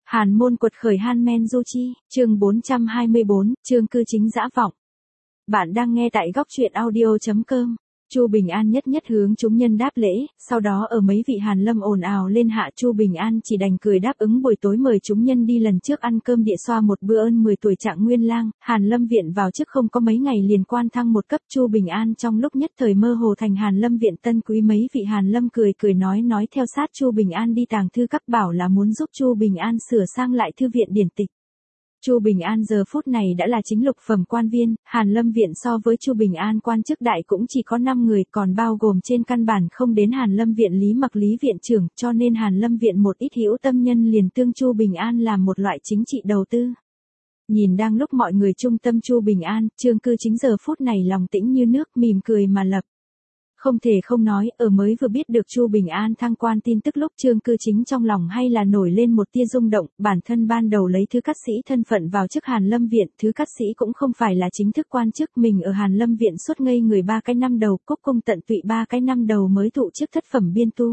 Hàn môn quật khởi Hanmen Du Chi, chương 424, chương cư chính dã vọng. Bạn đang nghe tại góc truyện audio.com. Chu Bình An nhất nhất hướng chúng nhân đáp lễ, sau đó ở mấy vị Hàn Lâm ồn ào lên hạ Chu Bình An chỉ đành cười đáp ứng buổi tối mời chúng nhân đi lần trước ăn cơm địa xoa một bữa ơn 10 tuổi Trạng Nguyên Lang. Hàn Lâm viện vào chức không có mấy ngày liền quan thăng một cấp. Chu Bình An trong lúc nhất thời mơ hồ thành Hàn Lâm viện tân quý. Mấy vị Hàn Lâm cười cười nói theo sát Chu Bình An đi tàng thư các bảo là muốn giúp Chu Bình An sửa sang lại thư viện điển tịch. Chu Bình An giờ phút này đã là chính lục phẩm quan viên, Hàn Lâm viện so với Chu Bình An quan chức đại cũng chỉ có 5 người, còn bao gồm trên căn bản không đến Hàn Lâm viện Lý Mặc Lý viện trưởng, cho nên Hàn Lâm viện một ít hữu tâm nhân liền tương Chu Bình An làm một loại chính trị đầu tư. Nhìn đang lúc mọi người trung tâm Chu Bình An, Trương Cư Chính giờ phút này lòng tĩnh như nước, mỉm cười mà lập. Không thể không nói, ở mới vừa biết được Chu Bình An thăng quan tin tức lúc Trương Cư Chính trong lòng hay là nổi lên một tia rung động. Bản thân ban đầu lấy thứ cát sĩ thân phận vào chức Hàn Lâm viện, thứ cát sĩ cũng không phải là chính thức quan chức, mình ở Hàn Lâm viện suốt ngây người 3 cái năm đầu, cúc cung tận tụy 3 cái năm đầu mới thụ chức thất phẩm biên tu.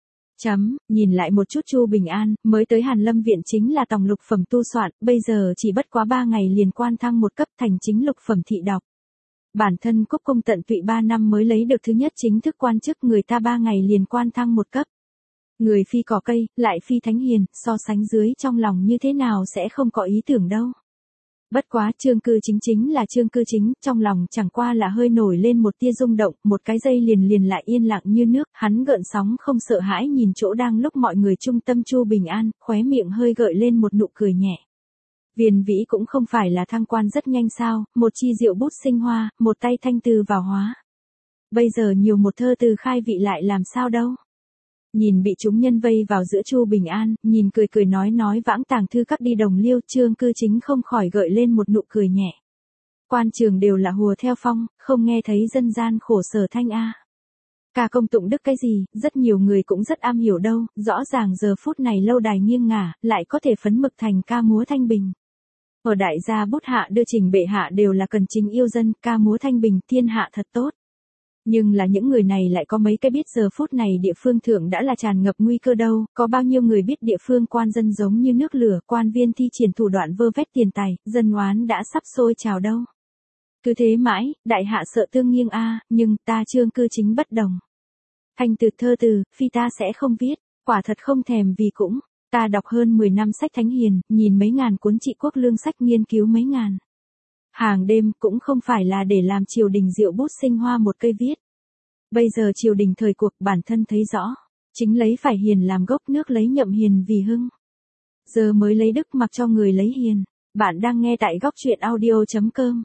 Nhìn lại một chút Chu Bình An, mới tới Hàn Lâm viện chính là tòng lục phẩm tu soạn, bây giờ chỉ bất quá 3 ngày liền quan thăng một cấp thành chính lục phẩm thị đọc. Bản thân cúc cung tận tụy 3 năm mới lấy được thứ nhất chính thức quan chức, người ta 3 ngày liền quan thăng một cấp. Người phi cỏ cây, lại phi thánh hiền, so sánh dưới trong lòng như thế nào sẽ không có ý tưởng đâu. Bất quá Trương Cư Chính chính là Trương Cư Chính, trong lòng chẳng qua là hơi nổi lên một tia rung động, một cái giây liền lại yên lặng như nước, hắn gợn sóng không sợ hãi nhìn chỗ đang lúc mọi người trung tâm Chu Bình An, khóe miệng hơi gợi lên một nụ cười nhẹ. Viên Vĩ cũng không phải là thăng quan rất nhanh sao, một chi diệu bút sinh hoa, một tay thanh từ vào hóa. Bây giờ nhiều một thơ từ khai vị lại làm sao đâu. Nhìn bị chúng nhân vây vào giữa Chu Bình An, nhìn cười nói vãng tàng thư các đi đồng liêu, Trương Cư Chính không khỏi gợi lên một nụ cười nhẹ. Quan trường đều là hùa theo phong, không nghe thấy dân gian khổ sở thanh a. Ca công tụng đức cái gì, rất nhiều người cũng rất am hiểu đâu, rõ ràng giờ phút này lâu đài nghiêng ngả, lại có thể phấn mực thành ca múa thanh bình. Ở đại gia bút hạ đưa trình bệ hạ đều là cần chính yêu dân, ca múa thanh bình, thiên hạ thật tốt. Nhưng là những người này lại có mấy cái biết giờ phút này địa phương thượng đã là tràn ngập nguy cơ đâu, có bao nhiêu người biết địa phương quan dân giống như nước lửa, quan viên thi triển thủ đoạn vơ vét tiền tài, dân oán đã sắp sôi trào đâu. Cứ thế mãi, đại hạ sợ tương nghiêng a, nhưng ta Trương Cư Chính bất đồng. Thành từ thơ từ, phi ta sẽ không viết, quả thật không thèm vì cũng. Ta đọc hơn 10 năm sách thánh hiền, nhìn mấy ngàn cuốn trị quốc lương sách, nghiên cứu mấy ngàn hàng đêm, cũng không phải là để làm triều đình diệu bút sinh hoa một cây viết. Bây giờ triều đình thời cuộc bản thân thấy rõ, chính lấy phải hiền làm gốc, nước lấy nhậm hiền vì hưng. Giờ mới lấy đức mặc cho người lấy hiền. Bạn đang nghe tại góc truyện audio.com.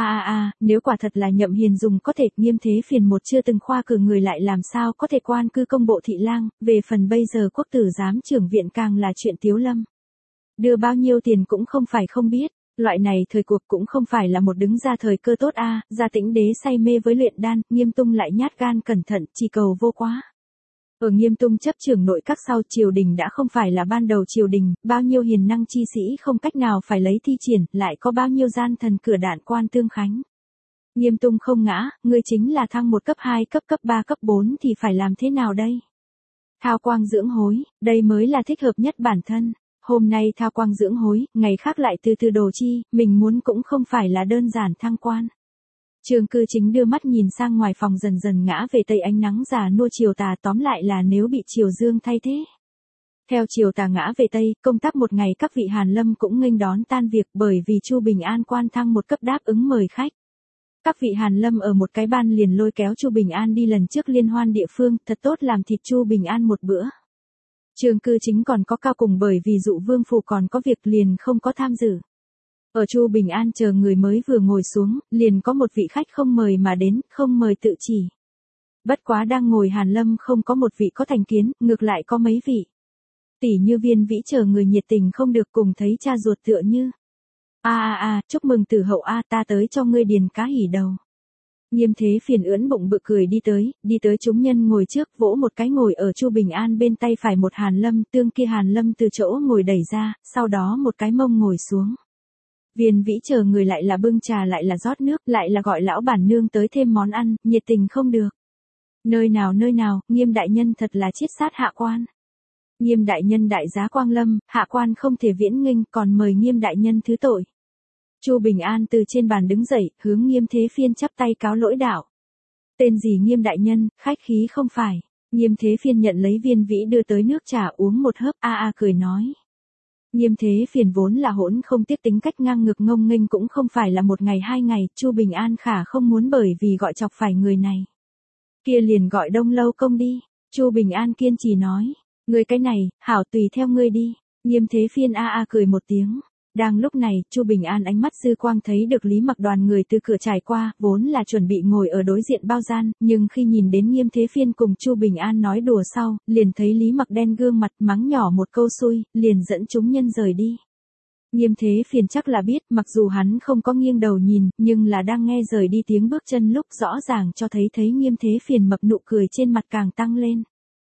Nếu quả thật là nhậm hiền dùng có thể, Nghiêm Thế Phiền một chưa từng khoa cử người lại làm sao có thể quan cư công bộ thị lang, về phần bây giờ quốc tử giám trưởng viện càng là chuyện tiếu lâm. Đưa bao nhiêu tiền cũng không phải không biết, loại này thời cuộc cũng không phải là một đứng ra thời cơ tốt a. Gia Tĩnh Đế say mê với luyện đan, Nghiêm Tung lại nhát gan cẩn thận, chỉ cầu vô quá. Ở Nghiêm Tung chấp trưởng nội các sau, triều đình đã không phải là ban đầu triều đình, bao nhiêu hiền năng chi sĩ không cách nào phải lấy thi triển, lại có bao nhiêu gian thần cửa đạn quan tương khánh. Nghiêm Tung không ngã, ngươi chính là thăng 1 cấp 2 cấp 3 cấp 4 thì phải làm thế nào đây? Thao quang dưỡng hối, đây mới là thích hợp nhất bản thân. Hôm nay thao quang dưỡng hối, ngày khác lại từ từ đồ chi, mình muốn cũng không phải là đơn giản thăng quan. Trương Cư Chính đưa mắt nhìn sang ngoài phòng, dần dần ngã về tây, ánh nắng già nua chiều tà, tóm lại là nếu bị chiều dương thay thế. Theo chiều tà ngã về tây, công tác một ngày các vị Hàn Lâm cũng nghênh đón tan việc, bởi vì Chu Bình An quan thăng 1 cấp đáp ứng mời khách. Các vị Hàn Lâm ở một cái ban liền lôi kéo Chu Bình An đi lần trước liên hoan địa phương, thật tốt làm thịt Chu Bình An một bữa. Trương Cư Chính còn có cao cùng bởi vì dụ vương phủ còn có việc liền không có tham dự. Ở Chu Bình An chờ người mới vừa ngồi xuống, liền có một vị khách không mời mà đến, không mời tự chỉ. Bất quá đang ngồi Hàn Lâm không có một vị có thành kiến, ngược lại có mấy vị. Tỷ như Viên Vĩ chờ người nhiệt tình không được, cùng thấy cha ruột tựa như. Chúc mừng tử hậu a, ta tới cho ngươi điền cá hỉ đầu. Nghiêm Thế Phiền ưỡn bụng bự cười đi tới chúng nhân ngồi trước, vỗ một cái ngồi ở Chu Bình An bên tay phải một Hàn Lâm, tương kia Hàn Lâm từ chỗ ngồi đẩy ra, sau đó một cái mông ngồi xuống. Viên Vĩ chờ người lại là bưng trà, lại là rót nước, lại là gọi lão bản nương tới thêm món ăn, nhiệt tình không được. Nơi nào, Nghiêm đại nhân thật là chiết sát hạ quan. Nghiêm đại nhân đại giá quang lâm, hạ quan không thể viễn nghênh, còn mời Nghiêm đại nhân thứ tội. Chu Bình An từ trên bàn đứng dậy, hướng Nghiêm Thế Phiên chắp tay cáo lỗi đạo. Tên gì Nghiêm đại nhân, khách khí không phải. Nghiêm Thế Phiên nhận lấy viên vĩ đưa tới nước trà uống một hớp, cười nói. Nghiêm Thế Phiền vốn là hỗn không tiếc tính cách ngang ngược ngông nghênh, cũng không phải là một ngày hai ngày, Chu Bình An khả không muốn bởi vì gọi chọc phải người này. Kia liền gọi Đông Lâu công đi. Chu Bình An kiên trì nói. Ngươi cái này, hảo tùy theo ngươi đi. Nghiêm Thế Phiên cười một tiếng. Đang lúc này, Chu Bình An ánh mắt dư quang thấy được Lý Mặc đoàn người từ cửa trải qua, vốn là chuẩn bị ngồi ở đối diện bao gian, nhưng khi nhìn đến Nghiêm Thế Phiên cùng Chu Bình An nói đùa sau, liền thấy Lý Mặc đen gương mặt mắng nhỏ một câu xui, liền dẫn chúng nhân rời đi. Nghiêm Thế Phiên chắc là biết, mặc dù hắn không có nghiêng đầu nhìn, nhưng là đang nghe rời đi tiếng bước chân lúc rõ ràng cho thấy Nghiêm Thế Phiên mập nụ cười trên mặt càng tăng lên.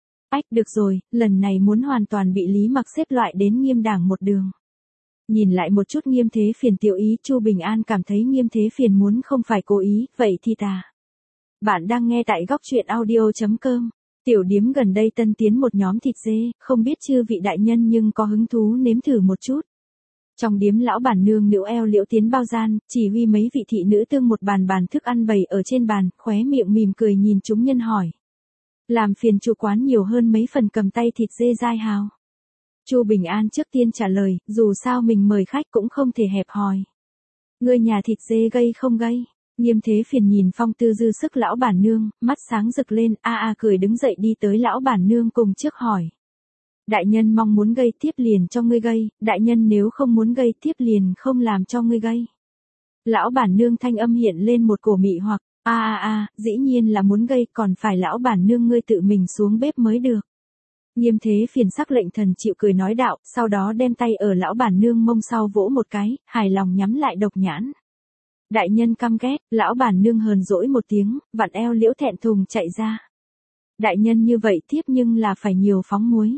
Được rồi, lần này muốn hoàn toàn bị Lý Mặc xếp loại đến Nghiêm đảng một đường. Nhìn lại một chút Nghiêm Thế Phiền tiểu ý, Chu Bình An cảm thấy Nghiêm Thế Phiền muốn không phải cố ý, vậy thì tà. Bạn đang nghe tại góc truyện audio.com. Tiểu điếm gần đây tân tiến một nhóm thịt dê, không biết chư vị đại nhân nhưng có hứng thú nếm thử một chút. Trong điếm lão bản nương Liễu eo liễu tiến bao gian, chỉ huy mấy vị thị nữ tương một bàn thức ăn bày ở trên bàn, khóe miệng mỉm cười nhìn chúng nhân hỏi. Làm phiền chủ quán nhiều hơn mấy phần cầm tay thịt dê dai hào. Chu Bình An trước tiên trả lời, dù sao mình mời khách cũng không thể hẹp hòi. Ngươi nhà thịt dê gây không gây? Nghiêm Thế Phiền nhìn phong tư dư sức lão bản nương, mắt sáng rực lên, cười đứng dậy đi tới lão bản nương cùng trước hỏi. Đại nhân mong muốn gây tiếp liền cho ngươi gây, đại nhân nếu không muốn gây tiếp liền không làm cho ngươi gây. Lão bản nương thanh âm hiện lên một cổ mị hoặc, dĩ nhiên là muốn gây, còn phải lão bản nương ngươi tự mình xuống bếp mới được. Nghiêm Thế Phiền sắc lệnh thần chịu cười nói đạo, sau đó đem tay ở lão bản nương mông sau vỗ một cái, hài lòng nhắm lại độc nhãn. Đại nhân căm ghét, lão bản nương hờn dỗi một tiếng, vặn eo liễu thẹn thùng chạy ra. Đại nhân như vậy tiếp nhưng là phải nhiều phóng muối.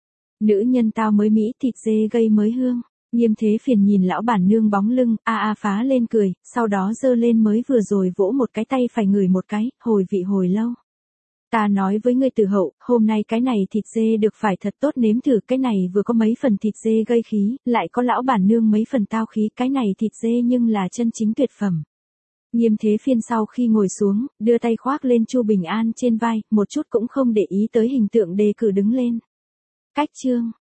Nữ nhân tao mới mỹ thịt dê gây mới hương. Nghiêm Thế Phiền nhìn lão bản nương bóng lưng, phá lên cười, sau đó giơ lên mới vừa rồi vỗ một cái tay phải ngửi một cái, hồi vị hồi lâu. Ta nói với ngươi Từ Hậu, hôm nay cái này thịt dê được phải thật tốt, nếm thử, cái này vừa có mấy phần thịt dê gây khí, lại có lão bản nương mấy phần tao khí, cái này thịt dê nhưng là chân chính tuyệt phẩm. Nghiêm Thế Phiên sau khi ngồi xuống, đưa tay khoác lên Chu Bình An trên vai, một chút cũng không để ý tới hình tượng đề cử đứng lên. Cách chương